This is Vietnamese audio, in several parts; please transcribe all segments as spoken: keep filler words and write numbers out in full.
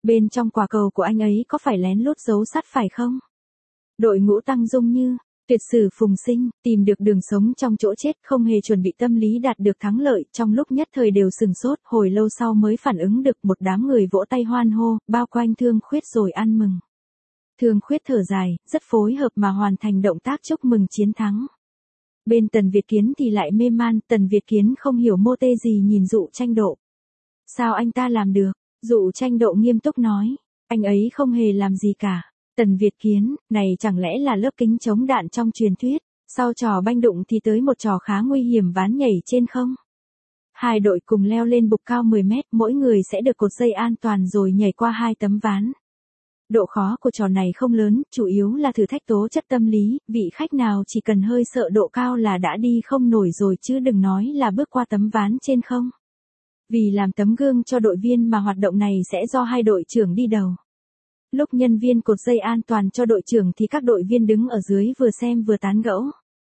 Bên trong quả cầu của anh ấy có phải lén lút giấu sắt phải không? Đội ngũ Tăng Dung Như, tuyệt sử Phùng Sinh, tìm được đường sống trong chỗ chết, không hề chuẩn bị tâm lý đạt được thắng lợi, trong lúc nhất thời đều sừng sốt, hồi lâu sau mới phản ứng được, một đám người vỗ tay hoan hô, bao quanh Thương Khuyết rồi ăn mừng. Thương Khuyết thở dài, rất phối hợp mà hoàn thành động tác chúc mừng chiến thắng. Bên Tần Việt Kiến thì lại mê man, Tần Việt Kiến không hiểu mô tê gì nhìn Dụ Tranh Độ. Sao anh ta làm được? Dụ Tranh Độ nghiêm túc nói, anh ấy không hề làm gì cả. Tần Việt Kiến, này chẳng lẽ là lớp kính chống đạn trong truyền thuyết, sau trò banh đụng thì tới một trò khá nguy hiểm ván nhảy trên không? Hai đội cùng leo lên bục cao mười mét, mỗi người sẽ được cột dây an toàn rồi nhảy qua hai tấm ván. Độ khó của trò này không lớn, chủ yếu là thử thách tố chất tâm lý, vị khách nào chỉ cần hơi sợ độ cao là đã đi không nổi rồi chứ đừng nói là bước qua tấm ván trên không. Vì làm tấm gương cho đội viên mà hoạt động này sẽ do hai đội trưởng đi đầu. Lúc nhân viên cột dây an toàn cho đội trưởng thì các đội viên đứng ở dưới vừa xem vừa tán gẫu.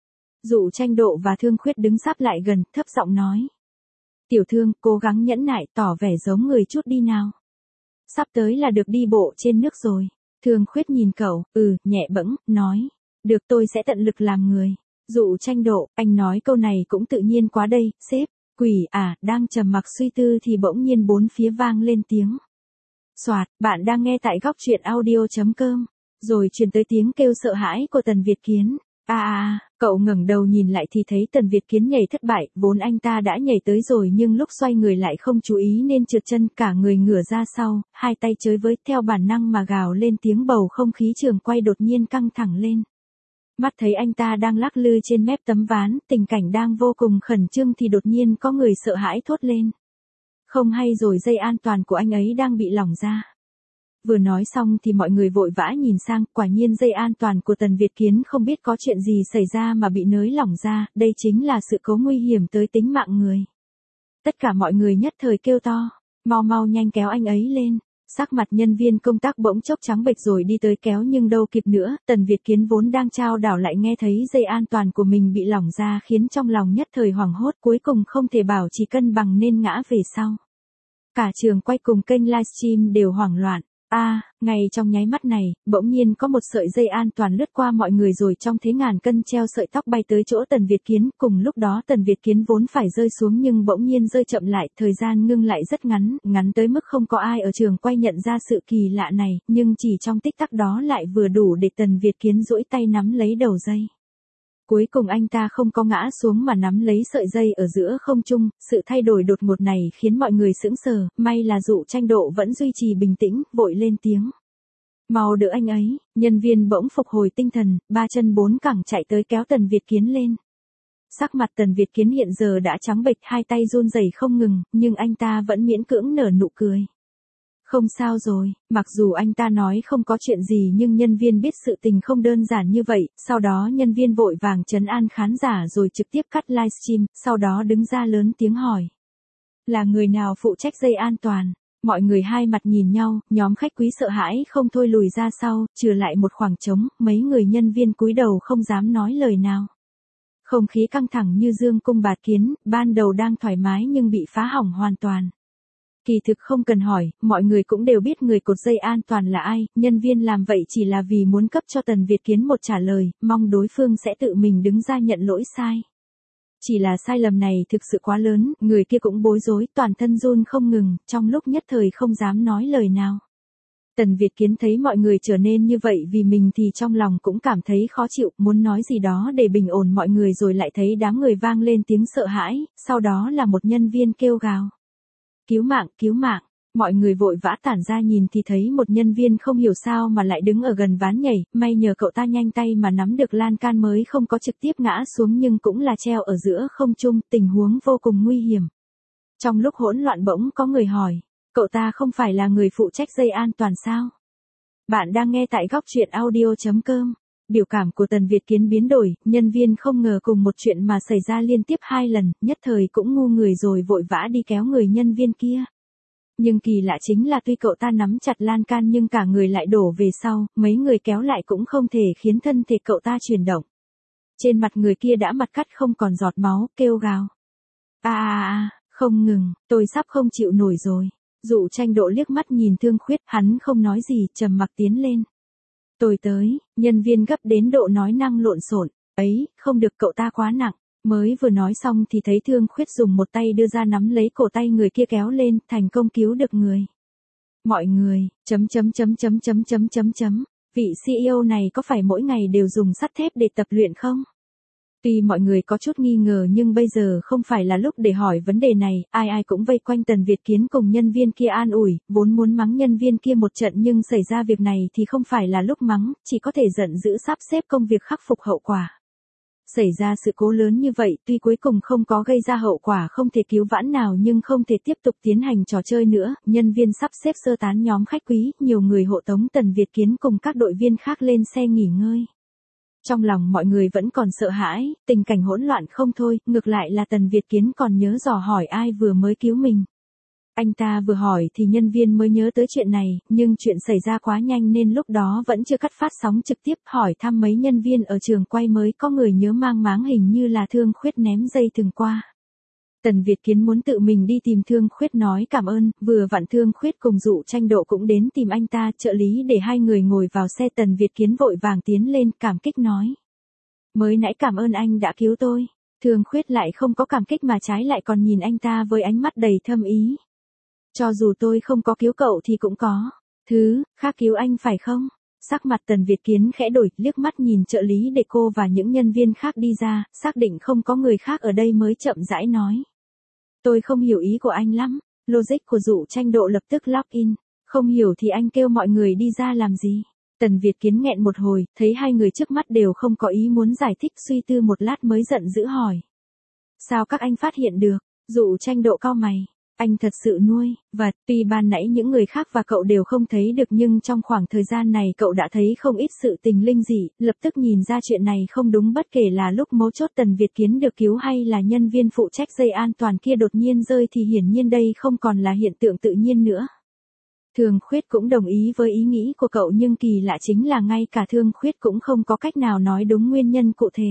Dụ Tranh Độ và Thương Khuyết đứng sáp lại gần, thấp giọng nói. Tiểu Thương, cố gắng nhẫn nại, tỏ vẻ giống người chút đi nào. Sắp tới là được đi bộ trên nước rồi. Thương Khuyết nhìn cậu, ừ, nhẹ bẫng, nói. Được, tôi sẽ tận lực làm người. Dụ Tranh Độ, anh nói câu này cũng tự nhiên quá đây, sếp. Quỷ à, đang trầm mặc suy tư thì bỗng nhiên bốn phía vang lên tiếng. Soạt, bạn đang nghe tại góc truyện audio chấm com. Rồi truyền tới tiếng kêu sợ hãi của Tần Việt Kiến. À à, cậu ngẩng đầu nhìn lại thì thấy Tần Việt Kiến nhảy thất bại, vốn anh ta đã nhảy tới rồi nhưng lúc xoay người lại không chú ý nên trượt chân, cả người ngửa ra sau, hai tay chới với, theo bản năng mà gào lên tiếng, bầu không khí trường quay đột nhiên căng thẳng lên. Mắt thấy anh ta đang lắc lư trên mép tấm ván, tình cảnh đang vô cùng khẩn trương thì đột nhiên có người sợ hãi thốt lên. Không hay rồi, dây an toàn của anh ấy đang bị lỏng ra. Vừa nói xong thì mọi người vội vã nhìn sang, quả nhiên dây an toàn của Tần Việt Kiến không biết có chuyện gì xảy ra mà bị nới lỏng ra, đây chính là sự cố nguy hiểm tới tính mạng người. Tất cả mọi người nhất thời kêu to, mau mau nhanh kéo anh ấy lên. Sắc mặt nhân viên công tác bỗng chốc trắng bệch rồi đi tới kéo nhưng đâu kịp nữa, Tần Việt Kiến vốn đang trao đảo lại nghe thấy dây an toàn của mình bị lỏng ra khiến trong lòng nhất thời hoảng hốt, cuối cùng không thể bảo trì cân bằng nên ngã về sau. Cả trường quay cùng kênh livestream đều hoảng loạn. A, à, ngay trong nháy mắt này, bỗng nhiên có một sợi dây an toàn lướt qua mọi người rồi trong thế ngàn cân treo sợi tóc bay tới chỗ Tần Việt Kiến, cùng lúc đó Tần Việt Kiến vốn phải rơi xuống nhưng bỗng nhiên rơi chậm lại, thời gian ngưng lại rất ngắn, ngắn tới mức không có ai ở trường quay nhận ra sự kỳ lạ này, nhưng chỉ trong tích tắc đó lại vừa đủ để Tần Việt Kiến duỗi tay nắm lấy đầu dây. Cuối cùng anh ta không có ngã xuống mà nắm lấy sợi dây ở giữa không trung, sự thay đổi đột ngột này khiến mọi người sững sờ, may là Dụ Tranh Độ vẫn duy trì bình tĩnh, vội lên tiếng. Mau đỡ anh ấy, nhân viên bỗng phục hồi tinh thần, ba chân bốn cẳng chạy tới kéo Tần Việt Kiến lên. Sắc mặt Tần Việt Kiến hiện giờ đã trắng bệch, hai tay run rẩy không ngừng, nhưng anh ta vẫn miễn cưỡng nở nụ cười. Không sao rồi, mặc dù anh ta nói không có chuyện gì nhưng nhân viên biết sự tình không đơn giản như vậy, sau đó nhân viên vội vàng trấn an khán giả rồi trực tiếp cắt livestream, sau đó đứng ra lớn tiếng hỏi. Là người nào phụ trách dây an toàn? Mọi người hai mặt nhìn nhau, nhóm khách quý sợ hãi không thôi lùi ra sau, trừ lại một khoảng trống, mấy người nhân viên cúi đầu không dám nói lời nào. Không khí căng thẳng như dương cung bạt kiến, ban đầu đang thoải mái nhưng bị phá hỏng hoàn toàn. Kỳ thực không cần hỏi, mọi người cũng đều biết người cột dây an toàn là ai, nhân viên làm vậy chỉ là vì muốn cấp cho Tần Việt Kiến một trả lời, mong đối phương sẽ tự mình đứng ra nhận lỗi sai. Chỉ là sai lầm này thực sự quá lớn, người kia cũng bối rối, toàn thân run không ngừng, trong lúc nhất thời không dám nói lời nào. Tần Việt Kiến thấy mọi người trở nên như vậy vì mình thì trong lòng cũng cảm thấy khó chịu, muốn nói gì đó để bình ổn mọi người rồi lại thấy đám người vang lên tiếng sợ hãi, sau đó là một nhân viên kêu gào. Cứu mạng, cứu mạng, mọi người vội vã tản ra nhìn thì thấy một nhân viên không hiểu sao mà lại đứng ở gần ván nhảy, may nhờ cậu ta nhanh tay mà nắm được lan can mới không có trực tiếp ngã xuống nhưng cũng là treo ở giữa không trung, tình huống vô cùng nguy hiểm. Trong lúc hỗn loạn bỗng có người hỏi, cậu ta không phải là người phụ trách dây an toàn sao? Bạn đang nghe tại góc truyện audio chấm com. Biểu cảm của Tần Việt Kiến biến đổi, nhân viên không ngờ cùng một chuyện mà xảy ra liên tiếp hai lần, nhất thời cũng ngu người rồi vội vã đi kéo người nhân viên kia. Nhưng kỳ lạ chính là tuy cậu ta nắm chặt lan can nhưng cả người lại đổ về sau, mấy người kéo lại cũng không thể khiến thân thể cậu ta chuyển động. Trên mặt người kia đã mặt cắt không còn giọt máu, kêu gào. À à à, không ngừng, tôi sắp không chịu nổi rồi. Dụ Tranh Độ liếc mắt nhìn Thương Khuyết, hắn không nói gì, trầm mặc tiến lên. Tôi tới, nhân viên gấp đến độ nói năng lộn xộn, ấy, không được, cậu ta quá nặng. Mới vừa nói xong thì thấy Thương Khuyết dùng một tay đưa ra nắm lấy cổ tay người kia kéo lên, thành công cứu được người. Mọi người, chấm chấm chấm chấm chấm chấm chấm chấm, vị xê e ô này có phải mỗi ngày đều dùng sắt thép để tập luyện không? Tuy mọi người có chút nghi ngờ nhưng bây giờ không phải là lúc để hỏi vấn đề này, ai ai cũng vây quanh Tần Việt Kiến cùng nhân viên kia an ủi, vốn muốn mắng nhân viên kia một trận nhưng xảy ra việc này thì không phải là lúc mắng, chỉ có thể giận dữ sắp xếp công việc khắc phục hậu quả. Xảy ra sự cố lớn như vậy, tuy cuối cùng không có gây ra hậu quả không thể cứu vãn nào nhưng không thể tiếp tục tiến hành trò chơi nữa, nhân viên sắp xếp sơ tán nhóm khách quý, nhiều người hộ tống Tần Việt Kiến cùng các đội viên khác lên xe nghỉ ngơi. Trong lòng mọi người vẫn còn sợ hãi, tình cảnh hỗn loạn không thôi, ngược lại là Tần Việt Kiến còn nhớ dò hỏi ai vừa mới cứu mình. Anh ta vừa hỏi thì nhân viên mới nhớ tới chuyện này, nhưng chuyện xảy ra quá nhanh nên lúc đó vẫn chưa cắt phát sóng trực tiếp, hỏi thăm mấy nhân viên ở trường quay mới có người nhớ mang máng hình như là Thương Khuyết ném dây thừng qua. Tần Việt Kiến muốn tự mình đi tìm Thương Khuyết nói cảm ơn, vừa vặn Thương Khuyết cùng Dụ Tranh Độ cũng đến tìm anh ta, trợ lý để hai người ngồi vào xe. Tần Việt Kiến vội vàng tiến lên, cảm kích nói. Mới nãy cảm ơn anh đã cứu tôi. Thương Khuyết lại không có cảm kích mà trái lại còn nhìn anh ta với ánh mắt đầy thâm ý. Cho dù tôi không có cứu cậu thì cũng có thứ khác cứu anh phải không? Sắc mặt Tần Việt Kiến khẽ đổi, liếc mắt nhìn trợ lý để cô và những nhân viên khác đi ra, xác định không có người khác ở đây mới chậm rãi nói. Tôi không hiểu ý của anh lắm, logic của Dụ Tranh Độ lập tức lock in, không hiểu thì anh kêu mọi người đi ra làm gì? Tần Việt Kiến nghẹn một hồi, thấy hai người trước mắt đều không có ý muốn giải thích, suy tư một lát mới giận dữ hỏi. Sao các anh phát hiện được? Dụ Tranh Độ cau mày. Anh thật sự nuôi vật, tuy ban nãy những người khác và cậu đều không thấy được nhưng trong khoảng thời gian này cậu đã thấy không ít sự tình linh dị, lập tức nhìn ra chuyện này không đúng bất kể là lúc mấu chốt Tần Việt Kiến được cứu hay là nhân viên phụ trách dây an toàn kia đột nhiên rơi thì hiển nhiên đây không còn là hiện tượng tự nhiên nữa. Thương Khuyết cũng đồng ý với ý nghĩ của cậu nhưng kỳ lạ chính là ngay cả Thương Khuyết cũng không có cách nào nói đúng nguyên nhân cụ thể.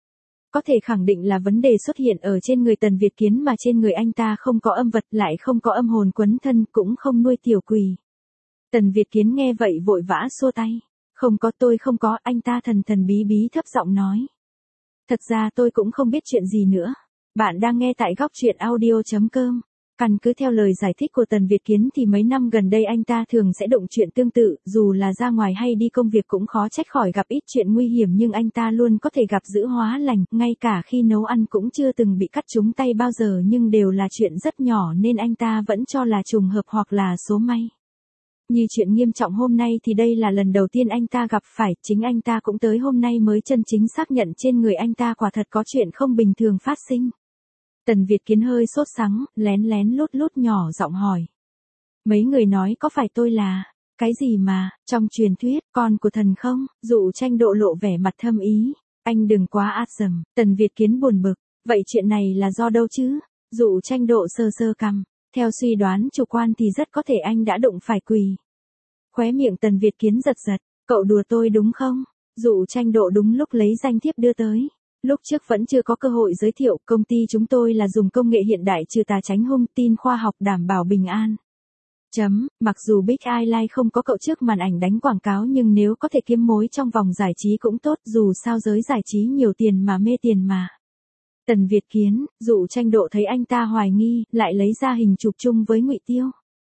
Có thể khẳng định là vấn đề xuất hiện ở trên người Tần Việt Kiến mà trên người anh ta không có âm vật lại không có âm hồn quấn thân cũng không nuôi tiểu quỷ. Tần Việt Kiến nghe vậy vội vã xua tay. Không có, tôi không có, anh ta thần thần bí bí thấp giọng nói. Thật ra tôi cũng không biết chuyện gì nữa. Bạn đang nghe tại góc truyện audio chấm com. Căn cứ theo lời giải thích của Tần Việt Kiến thì mấy năm gần đây anh ta thường sẽ đụng chuyện tương tự, dù là ra ngoài hay đi công việc cũng khó trách khỏi gặp ít chuyện nguy hiểm nhưng anh ta luôn có thể gặp giữ hóa lành, ngay cả khi nấu ăn cũng chưa từng bị cắt trúng tay bao giờ nhưng đều là chuyện rất nhỏ nên anh ta vẫn cho là trùng hợp hoặc là số may. Như chuyện nghiêm trọng hôm nay thì đây là lần đầu tiên anh ta gặp phải, chính anh ta cũng tới hôm nay mới chân chính xác nhận trên người anh ta quả thật có chuyện không bình thường phát sinh. Tần Việt Kiến hơi sốt sắng, lén lén lút lút nhỏ giọng hỏi. Mấy người nói có phải tôi là, cái gì mà, trong truyền thuyết, con của thần không? Dụ Tranh Độ lộ vẻ mặt thâm ý. Anh đừng quá át dầm. Tần Việt Kiến buồn bực. Vậy chuyện này là do đâu chứ? Dụ Tranh Độ sơ sơ cằm. Theo suy đoán chủ quan thì rất có thể anh đã đụng phải quỷ. Khóe miệng Tần Việt Kiến giật giật. Cậu đùa tôi đúng không? Dụ Tranh Độ đúng lúc lấy danh thiếp đưa tới. Lúc trước vẫn chưa có cơ hội giới thiệu, công ty chúng tôi là dùng công nghệ hiện đại trừ tà tránh hung, tin khoa học đảm bảo bình an. Chấm, mặc dù Big Eye không có cậu trước màn ảnh đánh quảng cáo nhưng nếu có thể kiếm mối trong vòng giải trí cũng tốt, dù sao giới giải trí nhiều tiền mà mê tiền mà. Tần Việt Kiến, Dụ Tranh Độ thấy anh ta hoài nghi, lại lấy ra hình chụp chung với Ngụy Tiêu.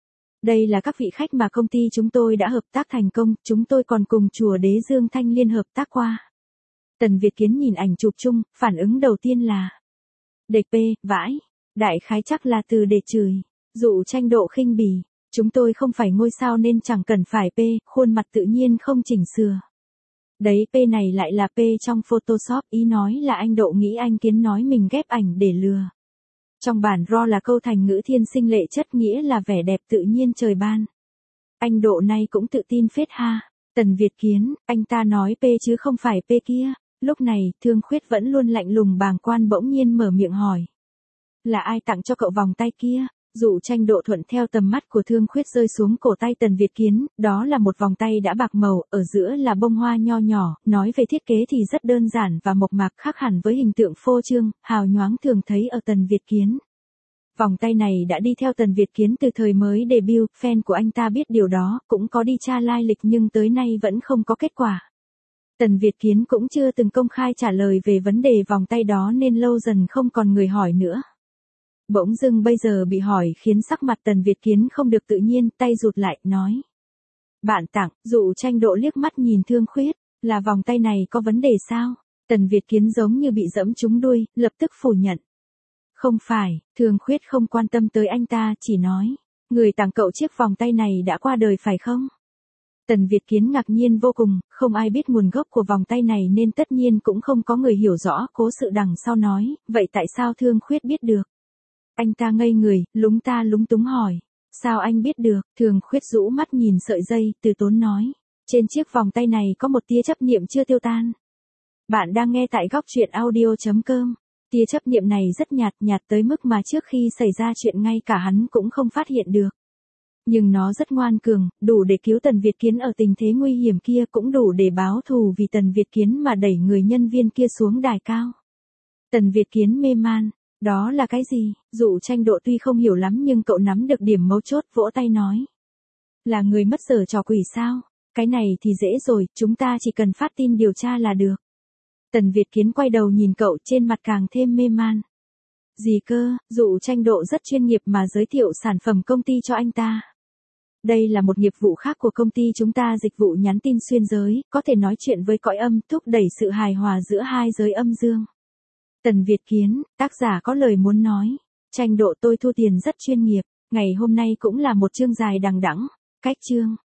Đây là các vị khách mà công ty chúng tôi đã hợp tác thành công, chúng tôi còn cùng chùa Đế Dương Thanh Liên hợp tác qua. Tần Việt Kiến nhìn ảnh chụp chung, phản ứng đầu tiên là đề pê, vãi, đại khái chắc là từ để chửi. Dụ Tranh Độ khinh bỉ, chúng tôi không phải ngôi sao nên chẳng cần phải p, khuôn mặt tự nhiên không chỉnh sửa. Đấy p này lại là p trong Photoshop, ý nói là anh Độ nghĩ anh Kiến nói mình ghép ảnh để lừa. Trong bản raw là câu thành ngữ thiên sinh lệ chất nghĩa là vẻ đẹp tự nhiên trời ban. Anh Độ này cũng tự tin phết ha. Tần Việt Kiến, anh ta nói p chứ không phải p kia. Lúc này, Thương Khuyết vẫn luôn lạnh lùng bàng quan bỗng nhiên mở miệng hỏi. Là ai tặng cho cậu vòng tay kia? Dụ Tranh Độ thuận theo tầm mắt của Thương Khuyết rơi xuống cổ tay Tần Việt Kiến, đó là một vòng tay đã bạc màu, ở giữa là bông hoa nho nhỏ, nói về thiết kế thì rất đơn giản và mộc mạc khác hẳn với hình tượng phô trương, hào nhoáng thường thấy ở Tần Việt Kiến. Vòng tay này đã đi theo Tần Việt Kiến từ thời mới debut, fan của anh ta biết điều đó, cũng có đi tra lai lịch nhưng tới nay vẫn không có kết quả. Tần Việt Kiến cũng chưa từng công khai trả lời về vấn đề vòng tay đó nên lâu dần không còn người hỏi nữa. Bỗng dưng bây giờ bị hỏi khiến sắc mặt Tần Việt Kiến không được tự nhiên, tay rụt lại, nói. Bạn tặng, Dụ Tranh Độ liếc mắt nhìn Thương Khuyết, là vòng tay này có vấn đề sao? Tần Việt Kiến giống như bị giẫm trúng đuôi, lập tức phủ nhận. Không phải, Thương Khuyết không quan tâm tới anh ta, chỉ nói. Người tặng cậu chiếc vòng tay này đã qua đời phải không? Tần Việt Kiến ngạc nhiên vô cùng, không ai biết nguồn gốc của vòng tay này nên tất nhiên cũng không có người hiểu rõ cố sự đằng sau nói, vậy tại sao Thương Khuyết biết được? Anh ta ngây người, lúng ta lúng túng hỏi. Sao anh biết được? Thương Khuyết rũ mắt nhìn sợi dây, từ tốn nói. Trên chiếc vòng tay này có một tia chấp niệm chưa tiêu tan. Bạn đang nghe tại góc truyện audio chấm com. Tia chấp niệm này rất nhạt, nhạt tới mức mà trước khi xảy ra chuyện ngay cả hắn cũng không phát hiện được. Nhưng nó rất ngoan cường, đủ để cứu Tần Việt Kiến ở tình thế nguy hiểm kia, cũng đủ để báo thù vì Tần Việt Kiến mà đẩy người nhân viên kia xuống đài cao. Tần Việt Kiến mê man. Đó là cái gì? Dụ Tranh Độ tuy không hiểu lắm nhưng cậu nắm được điểm mấu chốt, vỗ tay nói. Là người mất giở trò quỷ sao? Cái này thì dễ rồi, chúng ta chỉ cần phát tin điều tra là được. Tần Việt Kiến quay đầu nhìn cậu, trên mặt càng thêm mê man. Gì cơ? Dụ Tranh Độ rất chuyên nghiệp mà giới thiệu sản phẩm công ty cho anh ta. Đây là một nghiệp vụ khác của công ty chúng ta, dịch vụ nhắn tin xuyên giới, có thể nói chuyện với cõi âm, thúc đẩy sự hài hòa giữa hai giới âm dương. Tần Việt Kiến, tác giả có lời muốn nói. Tranh Độ, tôi thu tiền rất chuyên nghiệp, ngày hôm nay cũng là một chương dài đằng đẵng. Cách chương.